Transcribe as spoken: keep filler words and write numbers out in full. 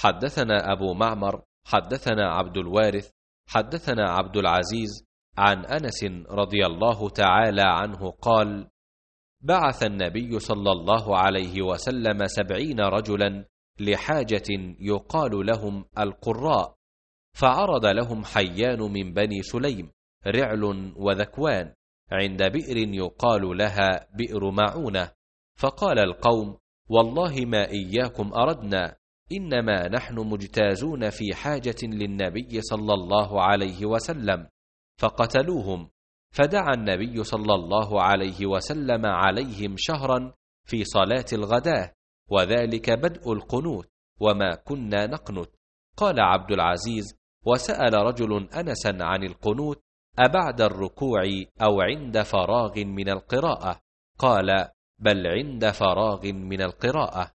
حدثنا أبو معمر حدثنا عبد الوارث حدثنا عبد العزيز عن أنس رضي الله تعالى عنه قال: بعث النبي صلى الله عليه وسلم سبعين رجلا لحاجة يقال لهم القراء، فعرض لهم حيان من بني سليم رعل وذكوان عند بئر يقال لها بئر معونة، فقال القوم: والله ما إياكم أردنا، إنما نحن مجتازون في حاجة للنبي صلى الله عليه وسلم، فقتلوهم. فدعا النبي صلى الله عليه وسلم عليهم شهرا في صلاة الغداة، وذلك بدء القنوت، وما كنا نقنت. قال عبد العزيز: وسأل رجل أنسا عن القنوت أبعد الركوع أو عند فراغ من القراءة؟ قال: بل عند فراغ من القراءة.